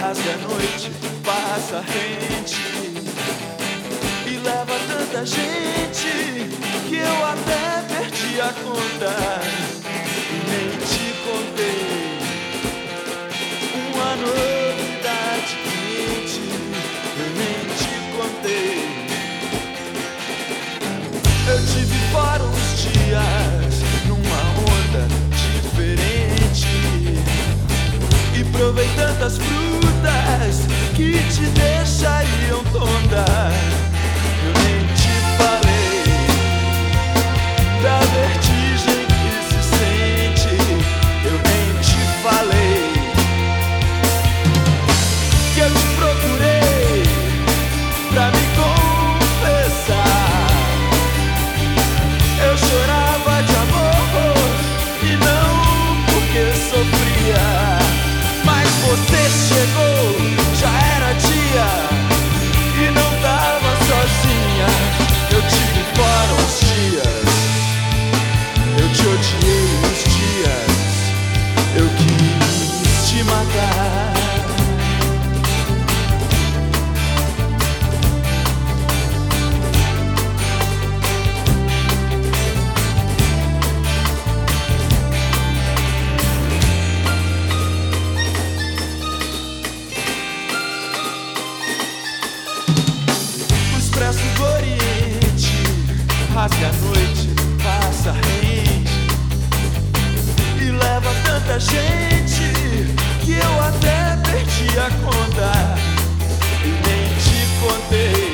rasga a noite, passa rente e leva tanta gente que eu até perdi a conta e nem te contei uma novidade quente, eu nem te contei. Eu tive fora uns dias numa onda diferente e provei tantas frutas que te deixariam tonta. Eu nem te falei da vertigem que se sente. Eu nem te falei que eu te procurei pra me confessar. Eu chorava de amor e não porque sofria. Mas você chegou, já era dia e não tava sozinha. Eu tive fora uns dias, eu te odiei uns dias, eu quis te matar. Expresso do Oriente, rasga a noite, passa rente e leva tanta gente que eu até perdi a conta e nem te contei.